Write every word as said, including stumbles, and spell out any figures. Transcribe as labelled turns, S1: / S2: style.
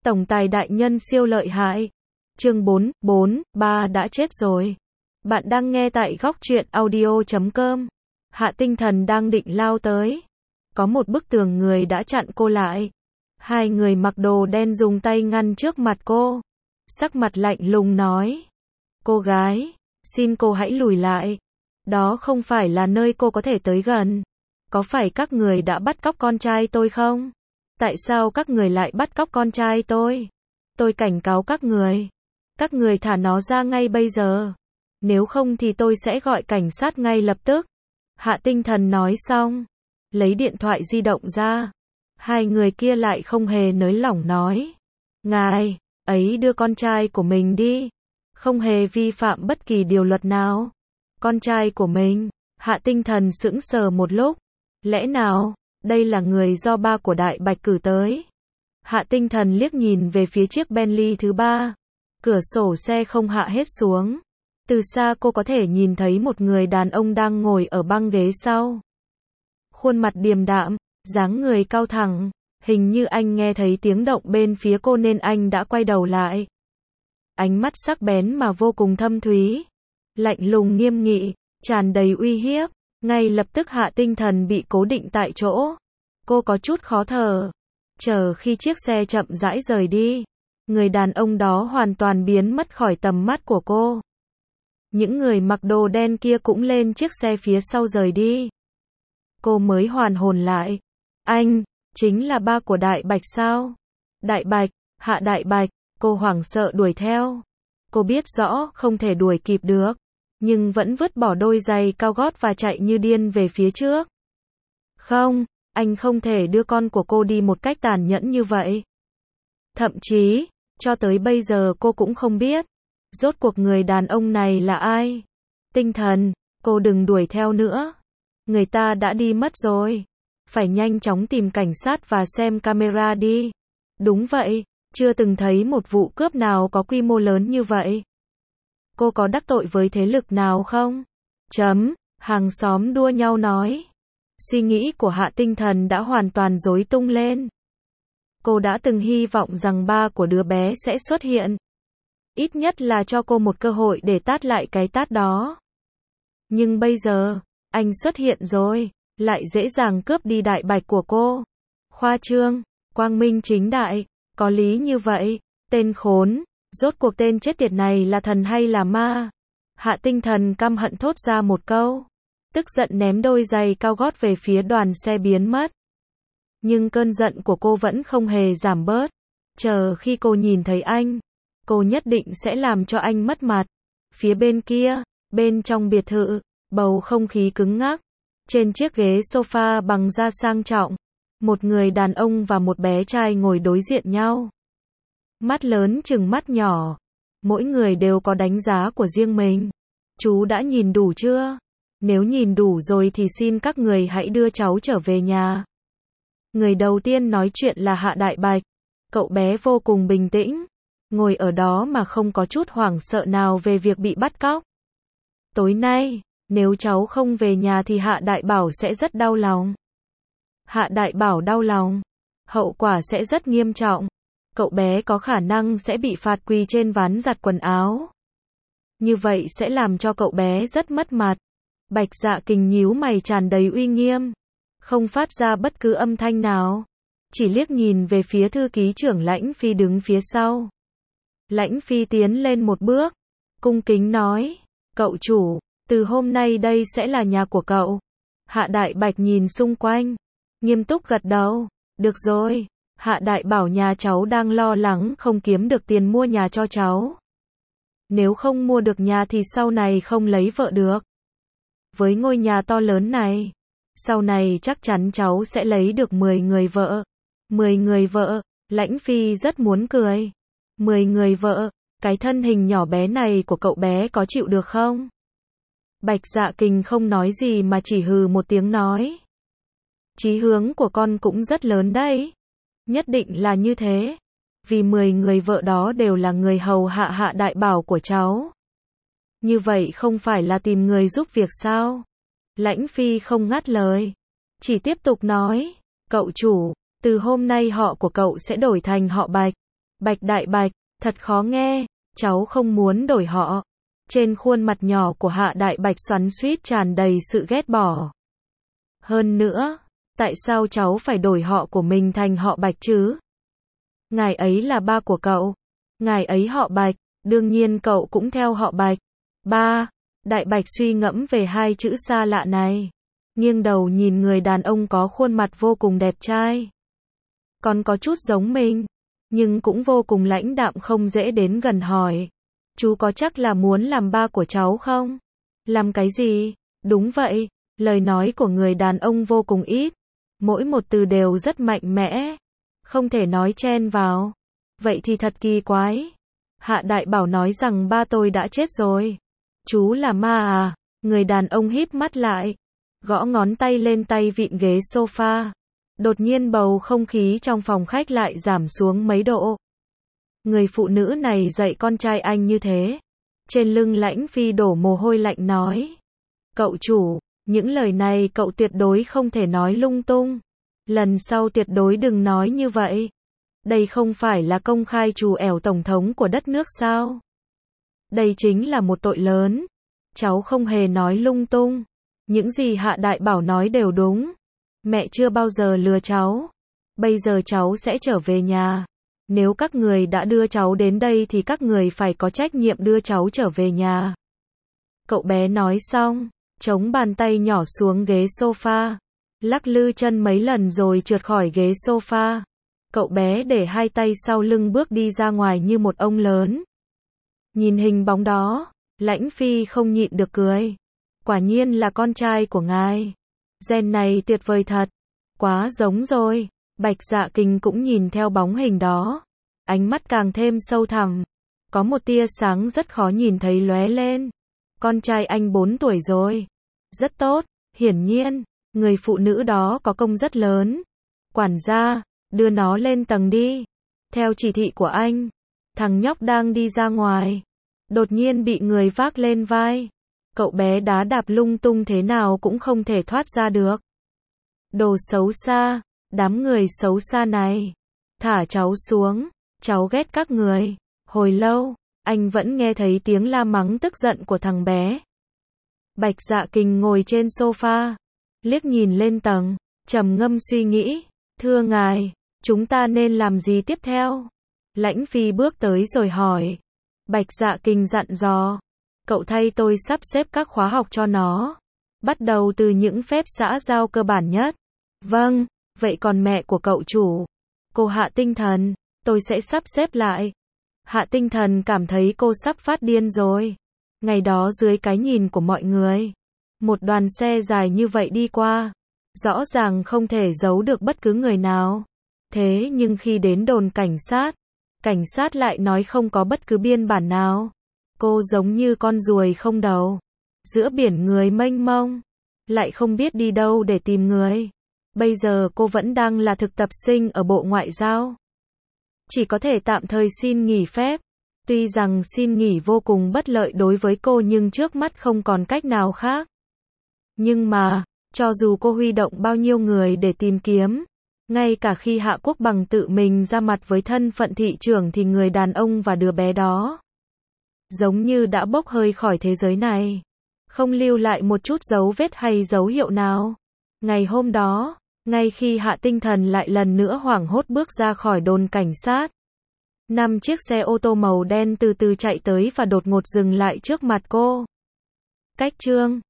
S1: Tổng tài đại nhân siêu lợi hại. Chương bốn, bốn, ba đã chết rồi. Bạn đang nghe tại góc truyện audio chấm com. Hạ Tinh Thần đang định lao tới. Có một bức tường người đã chặn cô lại. Hai người mặc đồ đen dùng tay ngăn trước mặt cô. Sắc mặt lạnh lùng nói. Cô gái, xin cô hãy lùi lại. Đó không phải là nơi cô có thể tới gần. Có phải các người đã bắt cóc con trai tôi không? Tại sao các người lại bắt cóc con trai tôi? Tôi cảnh cáo các người. Các người thả nó ra ngay bây giờ. Nếu không thì tôi sẽ gọi cảnh sát ngay lập tức. Hạ Tinh Thần nói xong. Lấy điện thoại di động ra. Hai người kia lại không hề nới lỏng nói. Ngài, ấy đưa con trai của mình đi. Không hề vi phạm bất kỳ điều luật nào. Con trai của mình. Hạ Tinh Thần sững sờ một lúc. Lẽ nào, đây là người do ba của Đại Bạch cử tới? Hạ Tinh Thần liếc nhìn về phía chiếc Bentley thứ ba. Cửa sổ xe không hạ hết xuống. Từ xa cô có thể nhìn thấy một người đàn ông đang ngồi ở băng ghế sau. Khuôn mặt điềm đạm, dáng người cao thẳng. Hình như anh nghe thấy tiếng động bên phía cô nên anh đã quay đầu lại. Ánh mắt sắc bén mà vô cùng thâm thúy. Lạnh lùng nghiêm nghị, tràn đầy uy hiếp. Ngay lập tức Hạ Tinh Thần bị cố định tại chỗ. Cô có chút khó thở. Chờ khi chiếc xe chậm rãi rời đi, người đàn ông đó hoàn toàn biến mất khỏi tầm mắt của cô. Những người mặc đồ đen kia cũng lên chiếc xe phía sau rời đi. Cô mới hoàn hồn lại. Anh, chính là ba của Đại Bạch sao? Đại Bạch, Hạ Đại Bạch, cô hoảng sợ đuổi theo. Cô biết rõ không thể đuổi kịp được. Nhưng vẫn vứt bỏ đôi giày cao gót và chạy như điên về phía trước. Không, anh không thể đưa con của cô đi một cách tàn nhẫn như vậy. Thậm chí, cho tới bây giờ cô cũng không biết, rốt cuộc người đàn ông này là ai. Tinh Thần, cô đừng đuổi theo nữa. Người ta đã đi mất rồi. Phải nhanh chóng tìm cảnh sát và xem camera đi. Đúng vậy, chưa từng thấy một vụ cướp nào có quy mô lớn như vậy. Cô có đắc tội với thế lực nào không? Chấm, hàng xóm đua nhau nói. Suy nghĩ của Hạ Tinh Thần đã hoàn toàn rối tung lên. Cô đã từng hy vọng rằng ba của đứa bé sẽ xuất hiện. Ít nhất là cho cô một cơ hội để tát lại cái tát đó. Nhưng bây giờ, anh xuất hiện rồi, lại dễ dàng cướp đi Đại Bạch của cô. Khoa trương, quang minh chính đại, có lý như vậy, tên khốn. Rốt cuộc tên chết tiệt này là thần hay là ma? Hạ Tinh Thần căm hận thốt ra một câu. Tức giận ném đôi giày cao gót về phía đoàn xe biến mất. Nhưng cơn giận của cô vẫn không hề giảm bớt. Chờ khi cô nhìn thấy anh, cô nhất định sẽ làm cho anh mất mặt. Phía bên kia, bên trong biệt thự, bầu không khí cứng ngắc. Trên chiếc ghế sofa bằng da sang trọng, một người đàn ông và một bé trai ngồi đối diện nhau. Mắt lớn chừng mắt nhỏ. Mỗi người đều có đánh giá của riêng mình. Chú đã nhìn đủ chưa? Nếu nhìn đủ rồi thì xin các người hãy đưa cháu trở về nhà. Người đầu tiên nói chuyện là Hạ Đại Bạch. Cậu bé vô cùng bình tĩnh. Ngồi ở đó mà không có chút hoảng sợ nào về việc bị bắt cóc. Tối nay, nếu cháu không về nhà thì Hạ Đại Bảo sẽ rất đau lòng. Hạ Đại Bảo đau lòng. Hậu quả sẽ rất nghiêm trọng. Cậu bé có khả năng sẽ bị phạt quỳ trên ván giặt quần áo. Như vậy sẽ làm cho cậu bé rất mất mặt. Bạch Dạ Kình nhíu mày tràn đầy uy nghiêm. Không phát ra bất cứ âm thanh nào. Chỉ liếc nhìn về phía thư ký trưởng Lãnh Phi đứng phía sau. Lãnh Phi tiến lên một bước. Cung kính nói. Cậu chủ, từ hôm nay đây sẽ là nhà của cậu. Hạ Đại Bạch nhìn xung quanh. Nghiêm túc gật đầu. Được rồi. Hạ Đại Bảo nhà cháu đang lo lắng không kiếm được tiền mua nhà cho cháu. Nếu không mua được nhà thì sau này không lấy vợ được. Với ngôi nhà to lớn này, sau này chắc chắn cháu sẽ lấy được mười người vợ. mười người vợ, Lãnh Phi rất muốn cười. mười người vợ, cái thân hình nhỏ bé này của cậu bé có chịu được không? Bạch Dạ Kình không nói gì mà chỉ hừ một tiếng nói. Chí hướng của con cũng rất lớn đấy. Nhất định là như thế. Vì mười người vợ đó đều là người hầu hạ Hạ Đại Bảo của cháu. Như vậy không phải là tìm người giúp việc sao? Lãnh Phi không ngắt lời. Chỉ tiếp tục nói. Cậu chủ, từ hôm nay họ của cậu sẽ đổi thành họ Bạch. Bạch đại bạch, thật khó nghe, cháu không muốn đổi họ. Trên khuôn mặt nhỏ của Hạ đại bạch xoắn xuýt tràn đầy sự ghét bỏ. Hơn nữa, tại sao cháu phải đổi họ của mình thành họ Bạch chứ? Ngài ấy là ba của cậu. Ngài ấy họ Bạch, đương nhiên cậu cũng theo họ Bạch. Ba, Đại Bạch suy ngẫm về hai chữ xa lạ này. Nghiêng đầu nhìn người đàn ông có khuôn mặt vô cùng đẹp trai. Còn có chút giống mình, nhưng cũng vô cùng lãnh đạm không dễ đến gần hỏi. Chú có chắc là muốn làm ba của cháu không? Làm cái gì? Đúng vậy, lời nói của người đàn ông vô cùng ít. Mỗi một từ đều rất mạnh mẽ. Không thể nói chen vào. Vậy thì thật kỳ quái. Hạ Đại Bảo nói rằng ba tôi đã chết rồi. Chú là ma à? Người đàn ông híp mắt lại. Gõ ngón tay lên tay vịn ghế sofa. Đột nhiên bầu không khí trong phòng khách lại giảm xuống mấy độ. Người phụ nữ này dạy con trai anh như thế. Trên lưng Lãnh Phi đổ mồ hôi lạnh nói. Cậu chủ, những lời này cậu tuyệt đối không thể nói lung tung. Lần sau tuyệt đối đừng nói như vậy. Đây không phải là công khai trù ẻo tổng thống của đất nước sao? Đây chính là một tội lớn. Cháu không hề nói lung tung. Những gì Hạ Đại Bảo nói đều đúng. Mẹ chưa bao giờ lừa cháu. Bây giờ cháu sẽ trở về nhà. Nếu các người đã đưa cháu đến đây thì các người phải có trách nhiệm đưa cháu trở về nhà. Cậu bé nói xong, chống bàn tay nhỏ xuống ghế sofa. Lắc lư chân mấy lần rồi trượt khỏi ghế sofa. Cậu bé để hai tay sau lưng bước đi ra ngoài như một ông lớn. Nhìn hình bóng đó, Lãnh Phi không nhịn được cười. Quả nhiên là con trai của ngài. Gen này tuyệt vời thật. Quá giống rồi. Bạch Dạ Kình cũng nhìn theo bóng hình đó. Ánh mắt càng thêm sâu thẳm. Có một tia sáng rất khó nhìn thấy lóe lên. Con trai anh bốn tuổi rồi. Rất tốt, hiển nhiên, người phụ nữ đó có công rất lớn. Quản gia, đưa nó lên tầng đi. Theo chỉ thị của anh, thằng nhóc đang đi ra ngoài. Đột nhiên bị người vác lên vai. Cậu bé đá đạp lung tung thế nào cũng không thể thoát ra được. Đồ xấu xa, đám người xấu xa này. Thả cháu xuống, cháu ghét các người. Hồi lâu, anh vẫn nghe thấy tiếng la mắng tức giận của thằng bé. Bạch Dạ Kình ngồi trên sofa, liếc nhìn lên tầng, trầm ngâm suy nghĩ. Thưa ngài, chúng ta nên làm gì tiếp theo? Lãnh Phi bước tới rồi hỏi. Bạch Dạ Kình dặn dò. Cậu thay tôi sắp xếp các khóa học cho nó. Bắt đầu từ những phép xã giao cơ bản nhất. Vâng, vậy còn mẹ của cậu chủ? Cô Hạ Tinh Thần, tôi sẽ sắp xếp lại. Hạ Tinh Thần cảm thấy cô sắp phát điên rồi. Ngày đó dưới cái nhìn của mọi người, một đoàn xe dài như vậy đi qua, rõ ràng không thể giấu được bất cứ người nào. Thế nhưng khi đến đồn cảnh sát, cảnh sát lại nói không có bất cứ biên bản nào. Cô giống như con ruồi không đầu, giữa biển người mênh mông, lại không biết đi đâu để tìm người. Bây giờ cô vẫn đang là thực tập sinh ở Bộ Ngoại giao. Chỉ có thể tạm thời xin nghỉ phép. Tuy rằng xin nghỉ vô cùng bất lợi đối với cô nhưng trước mắt không còn cách nào khác. Nhưng mà, cho dù cô huy động bao nhiêu người để tìm kiếm, ngay cả khi Hạ Quốc Bằng tự mình ra mặt với thân phận thị trưởng thì người đàn ông và đứa bé đó giống như đã bốc hơi khỏi thế giới này, không lưu lại một chút dấu vết hay dấu hiệu nào. Ngày hôm đó, ngay khi Hạ Tinh Thần lại lần nữa hoảng hốt bước ra khỏi đồn cảnh sát, năm chiếc xe ô tô màu đen từ từ chạy tới và đột ngột dừng lại trước mặt cô. Cách chương